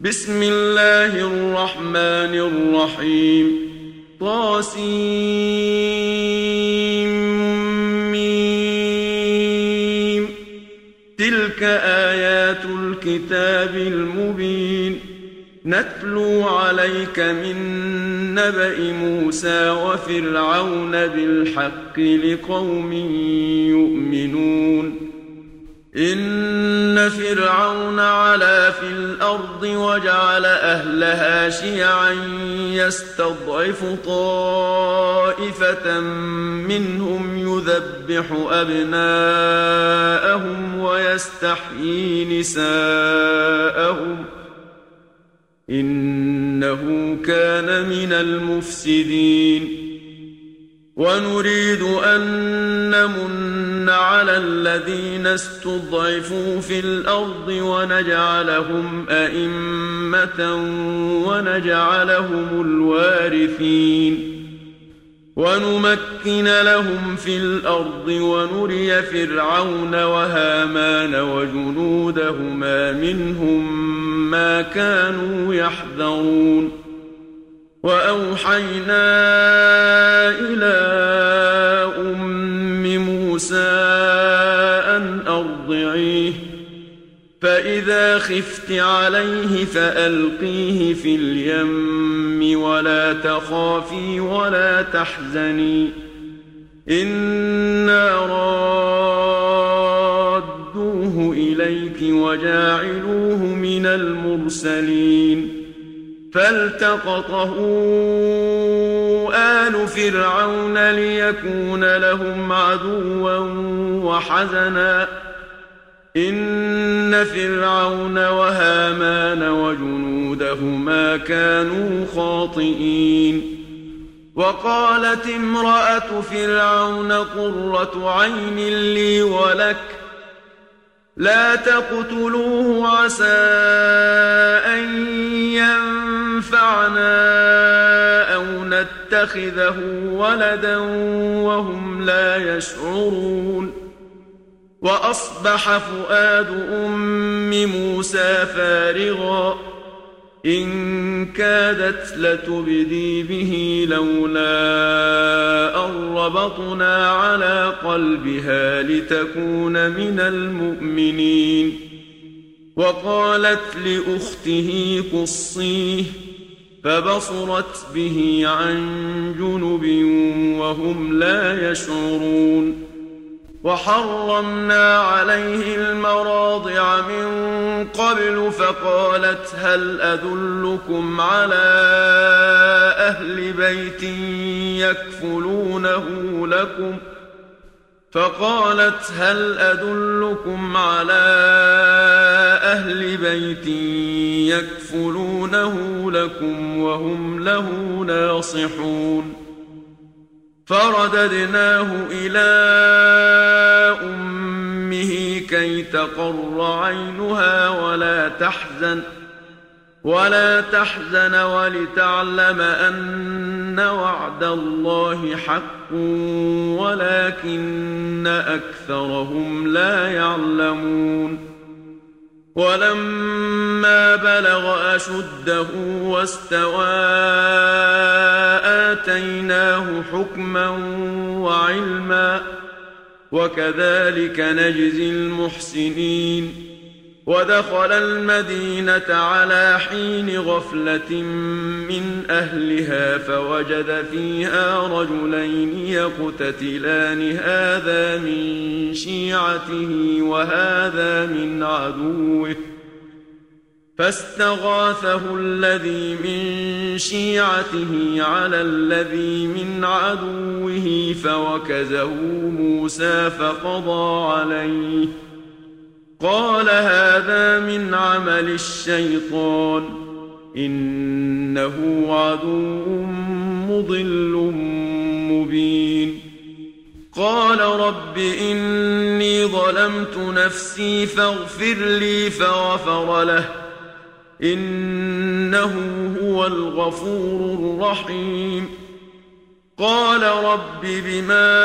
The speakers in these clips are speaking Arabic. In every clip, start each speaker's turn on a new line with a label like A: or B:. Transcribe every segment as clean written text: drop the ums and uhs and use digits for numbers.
A: بسم الله الرحمن الرحيم طاسيم تلك آيات الكتاب المبين نتلو عليك من نبأ موسى وفرعون بالحق لقوم يؤمنون إن فرعون علا في الأرض وجعل أهلها شيعا يستضعف طائفة منهم يذبح أبناءهم ويستحيي نساءهم إنه كان من المفسدين ونريد أن نمن على الذين استضعفوا في الأرض ونجعلهم أئمة ونجعلهم الوارثين ونمكن لهم في الأرض ونري فرعون وهامان وجنودهما منهم ما كانوا يحذرون وأوحينا إلى أم موسى أن أرضعيه فإذا خفت عليه فألقيه في اليم ولا تخافي ولا تحزني إنا رادوه إليك وجاعلوه من المرسلين فالتقطه آل فرعون ليكون لهم عدوا وحزنا إن فرعون وهامان وجنودهما كانوا خاطئين وقالت امرأة فرعون قرة عين لي ولك لا تقتلوه عسى أن ينفعنا أو نتخذه ولدا وهم لا يشعرون وأصبح فؤاد أم موسى فارغا إن كادت لتبدي به لولا أن ربطنا على قلبها لتكون من المؤمنين وقالت لأخته قصيه فبصرت به عن جنب وهم لا يشعرون وحرمنا عليه المراضع من قبل فقالت هل أدلكم على أهل بيت يكفلونه لكم وهم له ناصحون فرددناه إلى أمه كي تقر عينها ولا تحزن ولتعلم أن وعد الله حق ولكن أكثرهم لا يعلمون ولما بلغ أشده واستوى آتيناه حكما وعلما وكذلك نجزي المحسنين ودخل المدينة على حين غفلة من أهلها فوجد فيها رجلين يقتتلان هذا من شيعته وهذا من عدوه فاستغاثه الذي من شيعته على الذي من عدوه فوكزه موسى فقضى عليه قال هذا من عمل الشيطان إنه عدو مضل مبين قال رب إني ظلمت نفسي فاغفر لي فغفر له إنه هو الغفور الرحيم قال رب بما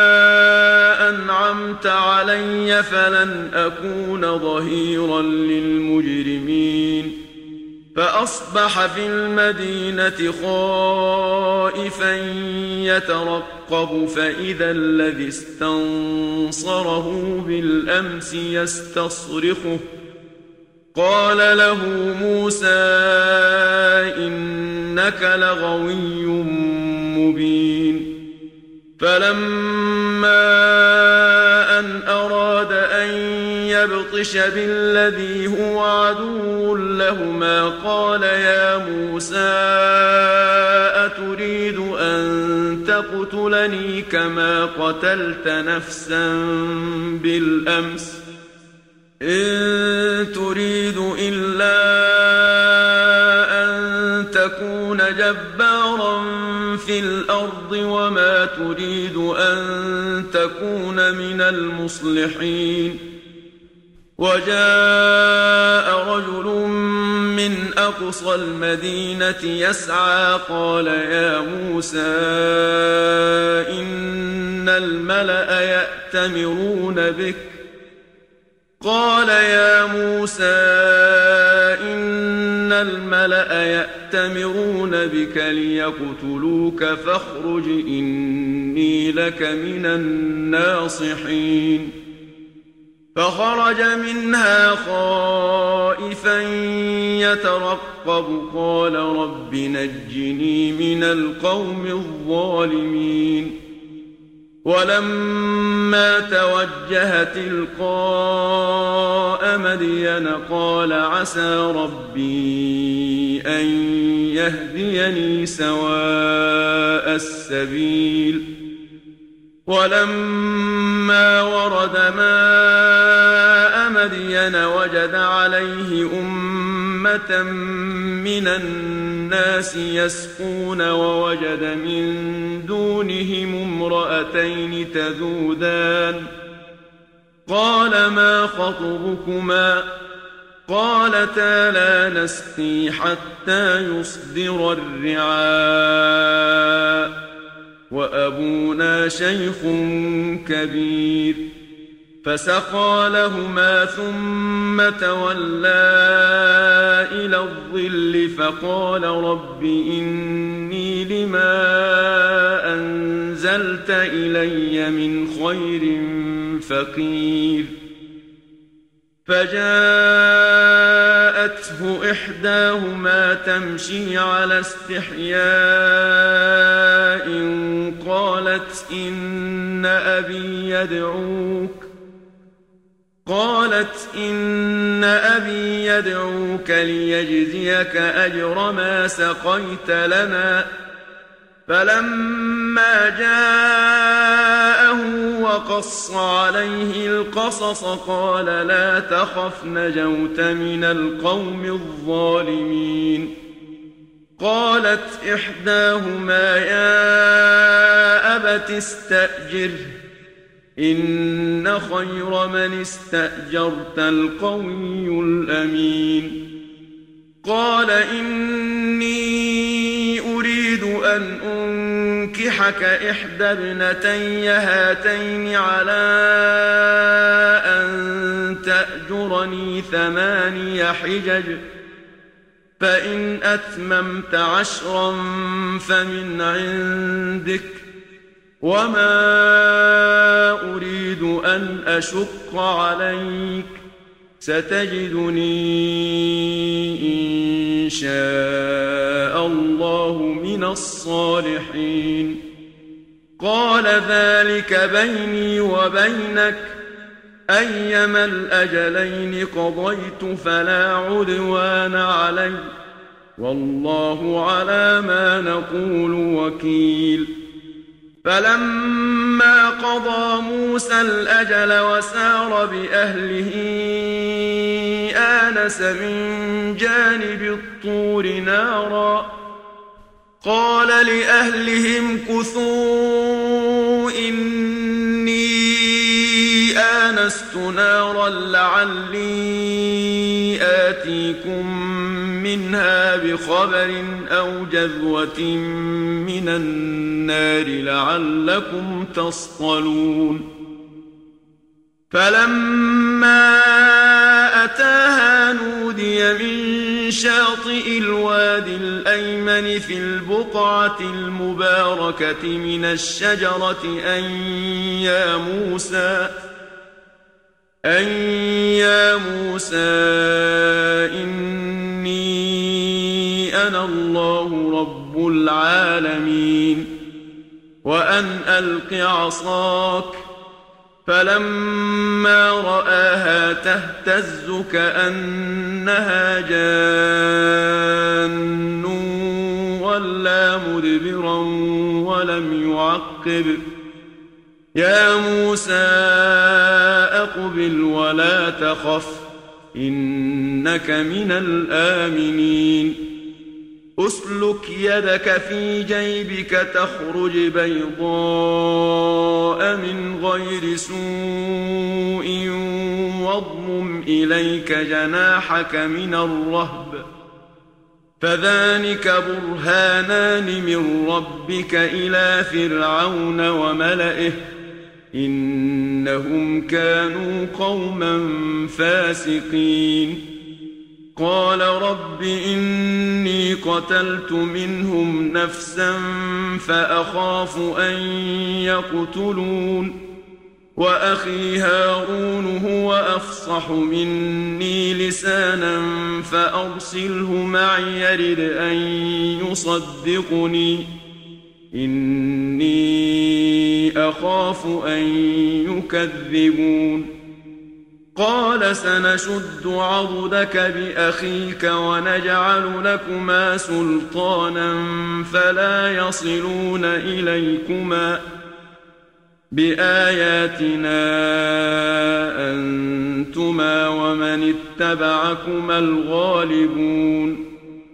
A: أنعمت علي فلن أكون ظهيرا للمجرمين فأصبح في المدينة خائفا يترقب فإذا الذي استنصره بالأمس يستصرخه قال له موسى إنك لغوي مبين فلما أن أراد أن يبطش بالذي هو عدو لهما قال يا موسى أتريد أن تقتلني كما قتلت نفسا بالأمس إن تريد إلا أن تكون جبارا في الأرض وما تريد أن تكون من المصلحين وجاء رجل من أقصى المدينة يسعى قال يا موسى إن الملأ يأتمرون بك قال يا موسى إن الملأ يأتمرون بك ليقتلوك فاخرج إني لك من الناصحين فخرج منها خائفا يترقب قال رب نجني من القوم الظالمين ولما توجه تلقاء مدين قال عسى ربي أن يهديني سواء السبيل ولما ورد ماء مدين وجد عليه أمة من الناس يسقون ووجد من دونهم امرأتين تذودان قال ما خطبكما قالتا لا نسقي حتى يصدر الرعاء وأبونا شيخ كبير فسقى لهما ثم تولى إلى الظل فقال رب إني لما أنزلت إلي من خير فقير فجاءته إحداهما تمشي على استحياء قالت إن أبي يدعوك ليجزيك أجر ما سقيت لنا فلما جاءه وقص عليه القصص قال لا تخف نجوت من القوم الظالمين قالت إحداهما يا أبت استأجره إن خير من استأجرت القوي الأمين قال إني أريد أن أنكحك إحدى ابنتي هاتين على أن تأجرني 8 حجج فإن أتممت 10 فمن عندك وما أريد أن أشق عليك ستجدني إن شاء الله من الصالحين قال ذلك بيني وبينك أيما الأجلين قضيت فلا عدوان علي والله على ما نقول وكيل فلما قضى موسى الأجل وسار بأهله آنس من جانب الطور نارا قال لأهلهم كثوا إني آنست نارا لعلي آتيكم منها بخبر أو جذوة من النار لعلكم تصطلون فلما أتاها نودي من شاطئ الوادي الأيمن في البقعة المباركة من الشجرة أن يا موسى إني أنا الله رب العالمين وأن ألق عصاك. فلما رآها تهتز كأنها جان ولا مدبرا ولم يعقب. يا موسى أقبل ولا تخف إنك من الآمنين. أسلك يدك في جيبك تخرج بيضاء من غير سوء واضمم إليك جناحك من الرهب فذلك برهانان من ربك إلى فرعون وملئه إنهم كانوا قوما فاسقين. قال رب إني قتلت منهم نفسا فأخاف أن يقتلون وأخي هارون هو أفصح مني لسانا فأرسله معي يرد أن يصدقني إني أخاف أن يكذبون. قال سنشد عضدك بأخيك ونجعل لكما سلطانا فلا يصلون إليكما بآياتنا أنتما ومن اتبعكما الغالبون.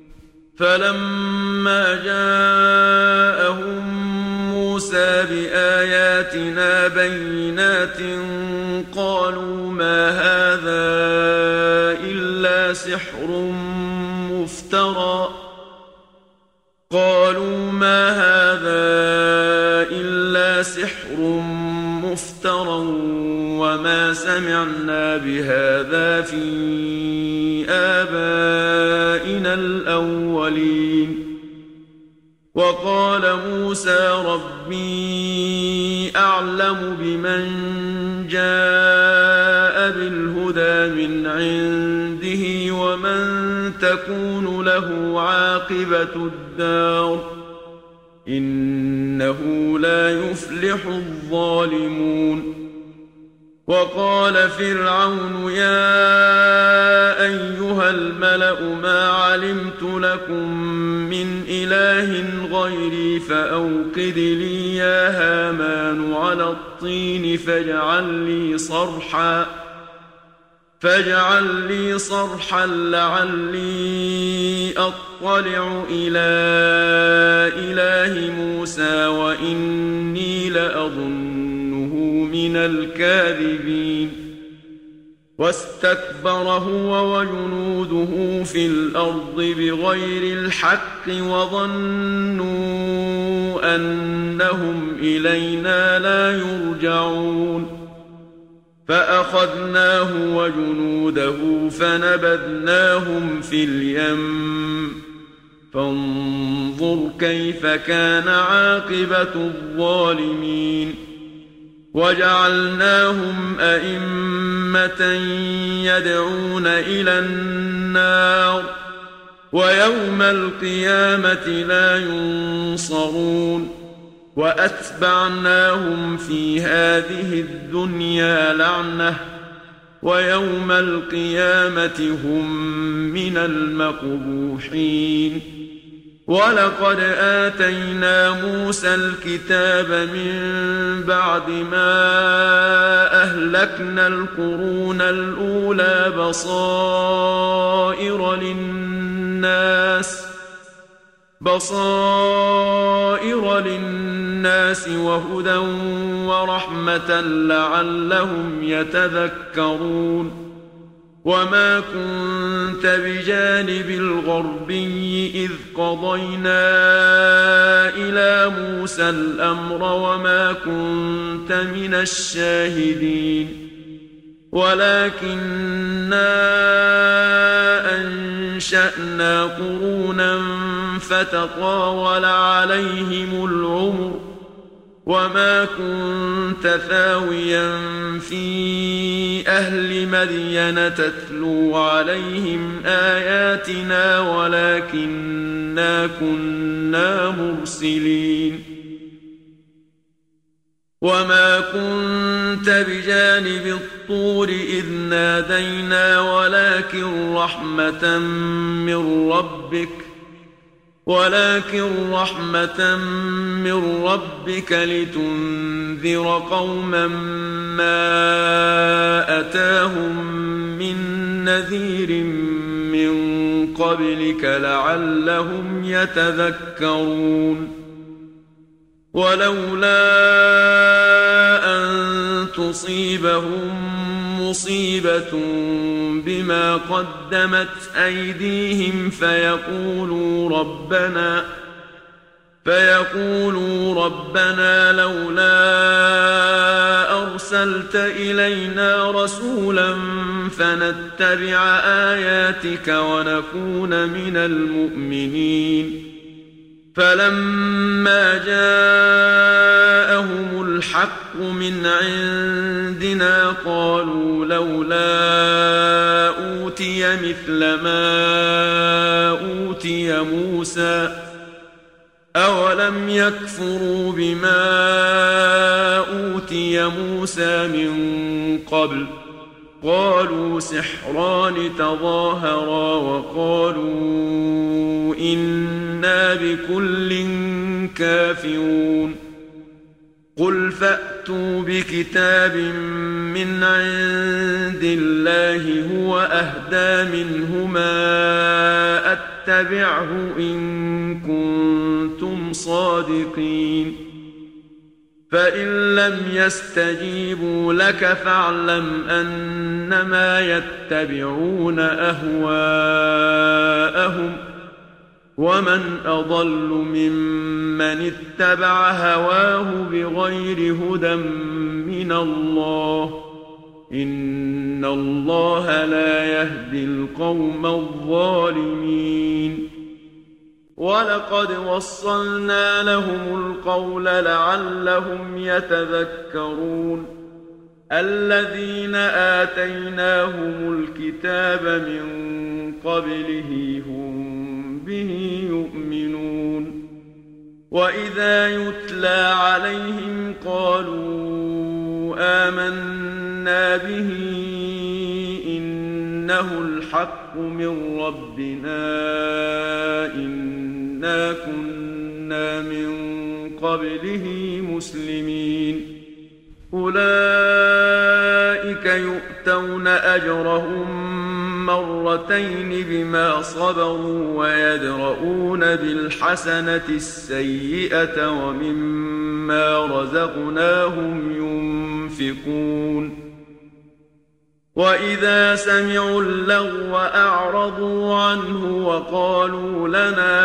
A: فلما جاءهم موسى بآياتنا بينات قالوا ما هذا إلا سحر مفترى وما سمعنا بهذا في آبائنا الأولين. وقال موسى ربي أعلم بمن جاء بالهدى من عنده ومن تكون له عاقبة الدار إنه لا يفلح الظالمون. وقال فرعون يا أيها الملأ ما علمت لكم من إله غيري فأوقد لي يا هامان على الطين فاجعل لي صرحا لعلي أطلع إلى إله موسى وإني لأظنه من الكاذبين. واستكبر هو وجنوده في الأرض بغير الحق وظنوا أنهم إلينا لا يرجعون. فأخذناه وجنوده فنبذناهم في اليم فانظر كيف كان عاقبة الظالمين. وجعلناهم أئمة يدعون إلى النار ويوم القيامة لا ينصرون. وأتبعناهم في هذه الدنيا لعنة ويوم القيامة هم من المقبوحين. ولقد آتينا موسى الكتاب من بعد ما أهلكنا القرون الأولى بصائر للناس وهدى ورحمة لعلهم يتذكرون. وما كنت بجانب الغربي إذ قضينا إلى موسى الأمر وما كنت من الشاهدين ولكننا أنشأنا قرونا فتطاول عليهم العمر وما كنت ثاويا في أهل مدين تتلو عليهم آياتنا ولكننا كنا مرسلين وما كنت بجانب الطور إذ نادينا ولكن رحمة من ربك لتنذر قوما ما أتاهم من نذير من قبلك لعلهم يتذكرون ولولا أن تصيبهم مصيبة بما قدمت أيديهم فيقولوا ربنا لولا أرسلت إلينا رسولا فنتبع آياتك ونكون من المؤمنين فلما جاءهم الحق من عندنا قالوا لولا أوتي مثل ما أوتي موسى أولم يكفروا بما أوتي موسى من قبل قالوا سحران تظاهرا وقالوا إنا بكل كافرون قل فأتوا بكتاب من عند الله هو أهدى منهما أتبعه إن كنتم صادقين فإن لم يستجيبوا لك فاعلم أنما يتبعون أهواءهم ومن أضل ممن اتبع هواه بغير هدى من الله إن الله لا يهدي القوم الظالمين ولقد وصلنا لهم القول لعلهم يتذكرون الذين آتيناهم الكتاب من قبله هم به يؤمنون وإذا يتلى عليهم قالوا آمنا به إنه الحق من ربنا إنا كنا من قبله مسلمين أولئك يؤتون أجرهم مرتين بما صبروا ويدرؤون بالحسنة السيئة ومما رزقناهم ينفقون وإذا سمعوا اللغو أعرضوا عنه وقالوا لنا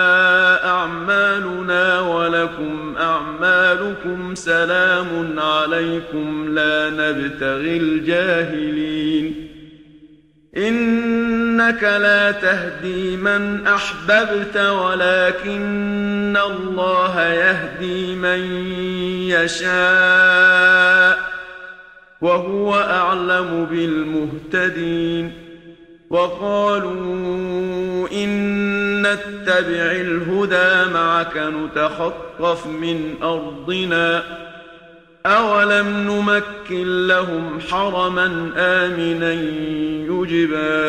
A: أعمالنا ولكم أعمالكم سلام عليكم لا نبتغي الجاهلين إنك لا تهدي من أحببت ولكن الله يهدي من يشاء وهو أعلم بالمهتدين وقالوا إن نتبع الهدى معك نتخطف من أرضنا أولم نمكن لهم حرما آمنا يجبى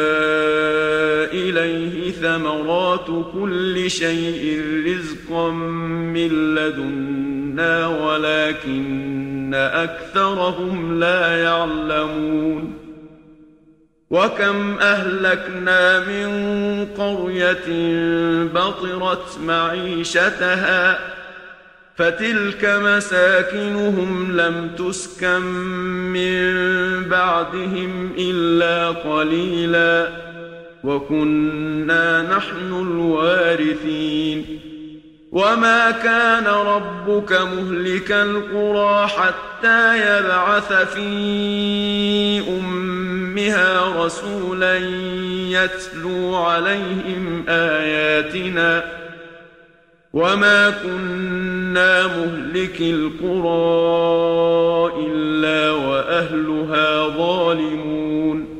A: إليه ثمرات كل شيء رزقا من لدنا ولكن أكثرهم لا يعلمون وكم أهلكنا من قرية بطرت معيشتها فتلك مساكنهم لم تسكن من بعدهم إلا قليلا وكنا نحن الوارثين وما كان ربك مهلك القرى حتى يبعث في أمها رسولا يتلو عليهم آياتنا وما كنا مهلك القرى إلا وأهلها ظالمون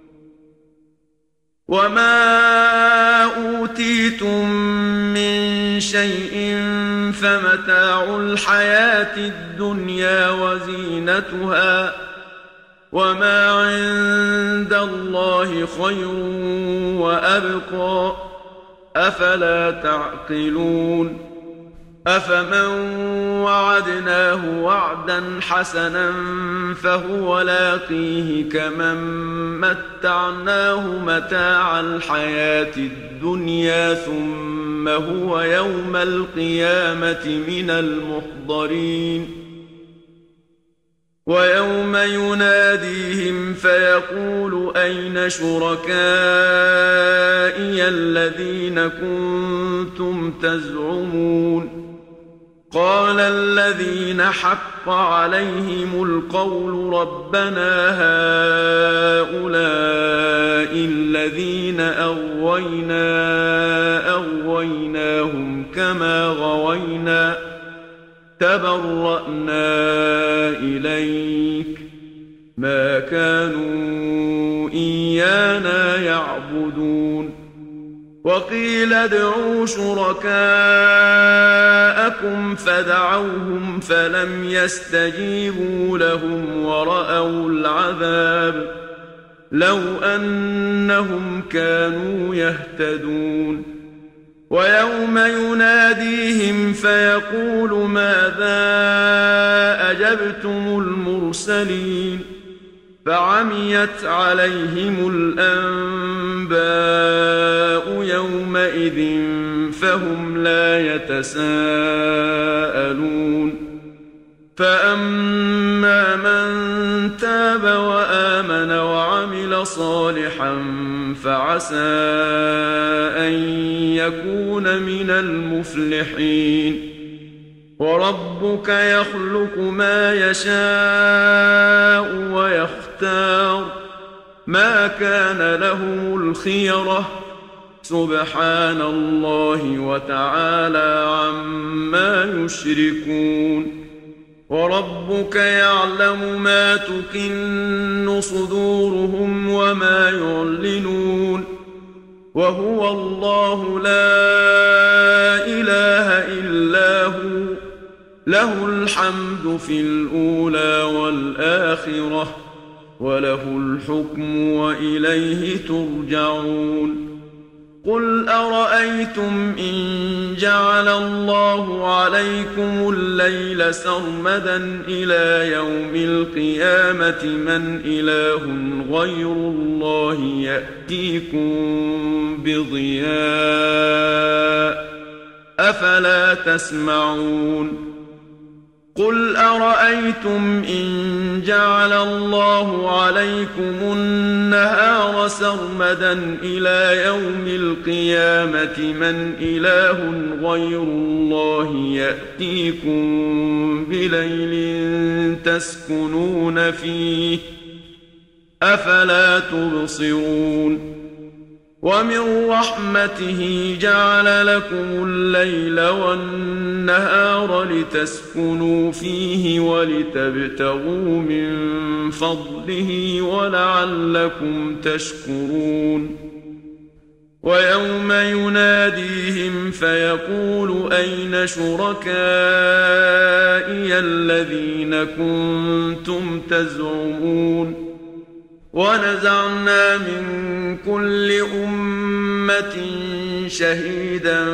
A: وما أوتيتم من شيء فمتاع الحياة الدنيا وزينتها وما عند الله خير وأبقى أفلا تعقلون أفمن وعدناه وعدا حسنا فهو لاقيه كمن متعناه متاع الحياة الدنيا ثم هو يوم القيامة من المحضرين ويوم يناديهم فيقول أين شركائي الذين كنتم تزعمون قال الذين حق عليهم القول ربنا هؤلاء الذين أغويناهم كما غوينا تبرأنا إليك ما كانوا إيانا يعبدون وقيل ادعوا شركاءكم فدعوهم فلم يستجيبوا لهم ورأوا العذاب لو أنهم كانوا يهتدون ويوم يناديهم فيقول ماذا أجبتم المرسلين فعميت عليهم الأنباء يومئذ فهم لا يتساءلون فأما من تاب وآمن وعمل صالحا فعسى أن يكون من المفلحين وربك يخلق ما يشاء ويختار ما كان لهم الخيرة سبحان الله وتعالى عما يشركون وربك يعلم ما تكن صدورهم وما يعلنون وهو الله لا إله إلا هو له الحمد في الأولى والآخرة وله الحكم وإليه ترجعون قل أرأيتم إن جعل الله عليكم الليل سرمدا إلى يوم القيامة من إله غير الله يأتيكم بضياء أفلا تسمعون قل أرأيتم إن جعل الله عليكم النهار سرمدا إلى يوم القيامة من إله غير الله يأتيكم بليل تسكنون فيه أفلا تبصرون ومن رحمته جعل لكم الليل والنهار لتسكنوا فيه ولتبتغوا من فضله ولعلكم تشكرون ويوم يناديهم فيقول أين شركائي الذين كنتم تزعمون ونزعنا من كل أمة شهيدا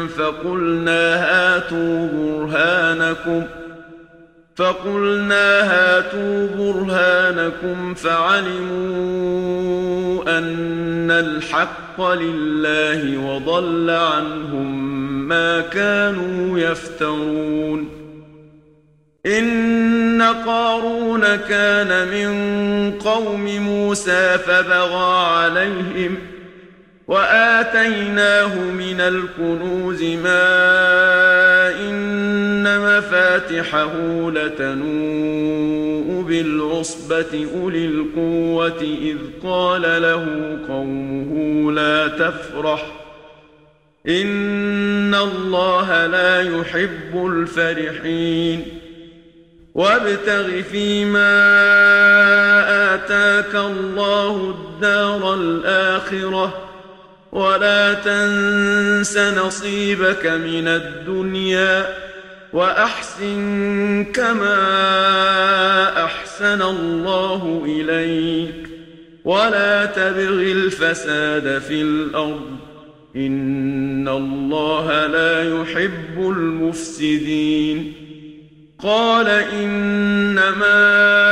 A: فقلنا هاتوا برهانكم فعلموا أن الحق لله وضل عنهم ما كانوا يفترون إن قارون كان من قوم موسى فبغى عليهم وآتيناه من الكنوز ما وإن مفاتحه لتنوء بالعصبة أولي القوة إذ قال له قومه لا تفرح إن الله لا يحب الفرحين وابتغ فيما آتاك الله الدار الآخرة ولا تنس نصيبك من الدنيا وأحسن كما أحسن الله إليك ولا تبغ الفساد في الأرض إن الله لا يحب المفسدين قال إنما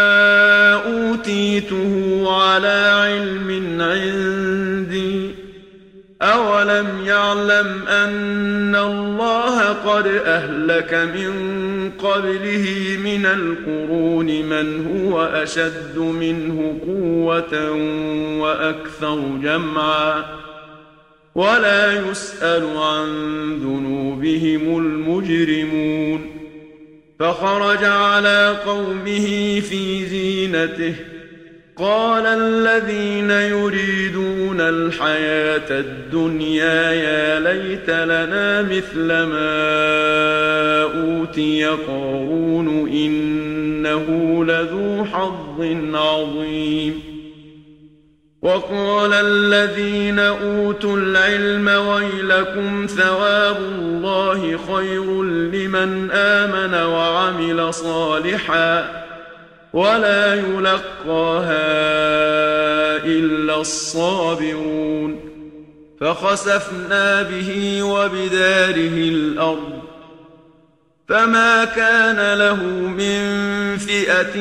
A: أوتيته على علم عندي أولم يعلم أن الله قد أهلك من قبله من القرون من هو أشد منه قوة وأكثر جمعا ولا يسأل عن ذنوبهم المجرمون فخرج على قومه في زينته قال الذين يريدون الحياة الدنيا يا ليت لنا مثل ما أوتي قارون إنه لذو حظ عظيم وقال الذين أوتوا العلم ويلكم ثواب الله خير لمن آمن وعمل صالحا ولا يلقاها إلا الصابرون فخسفنا به وبداره الأرض فما كان له من فئة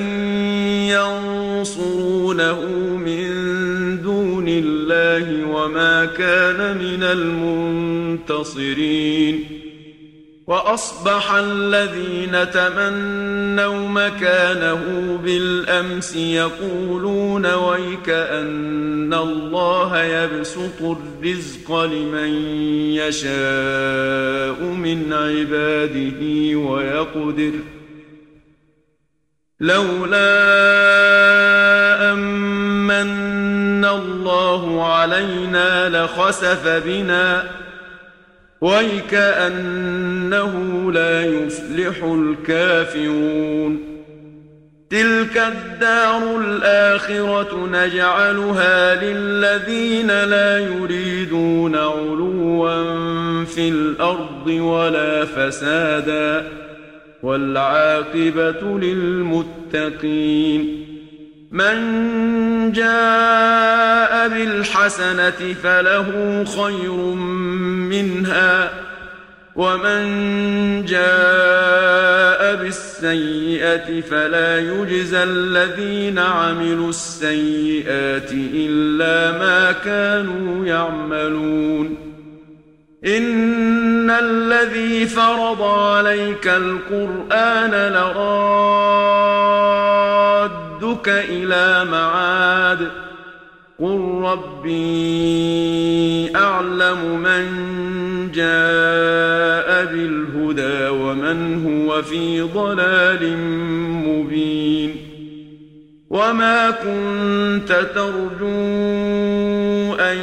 A: ينصرونه من دون الله وما كان من المنتصرين وأصبح الذين تمنوا مكانه بالأمس يقولون ويك أن الله يبسط الرزق لمن يشاء من عباده ويقدر لولا أمن الله علينا لخسف بنا ويكأنه لا يفلح الكافرون تلك الدار الآخرة نجعلها للذين لا يريدون علوا في الأرض ولا فسادا والعاقبة للمتقين من جاء بالحسنة فله خير منها ومن جاء بالسيئة فلا يجزى الذين عملوا السيئات إلا ما كانوا يعملون إن الذي فرض عليك القرآن لرادك إلى معاد قل ربي أعلم من جاء بالهدى ومن هو في ضلال مبين وما كنت ترجو أن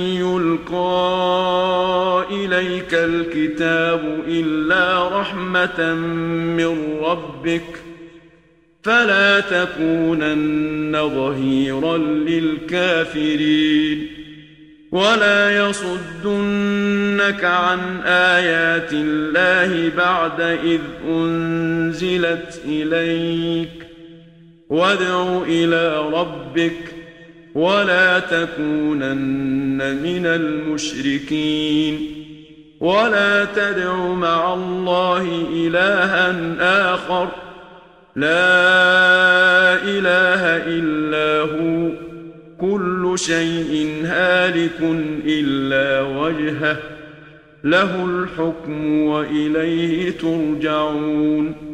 A: يلقى إليك الكتاب إلا رحمة من ربك فلا تكونن ظهيرا للكافرين ولا يصدنك عن آيات الله بعد إذ أنزلت إليك وادع إلى ربك ولا تكونن من المشركين ولا تدع مع الله إلها آخر لا إله إلا هو كل شيء هالك إلا وجهه له الحكم وإليه ترجعون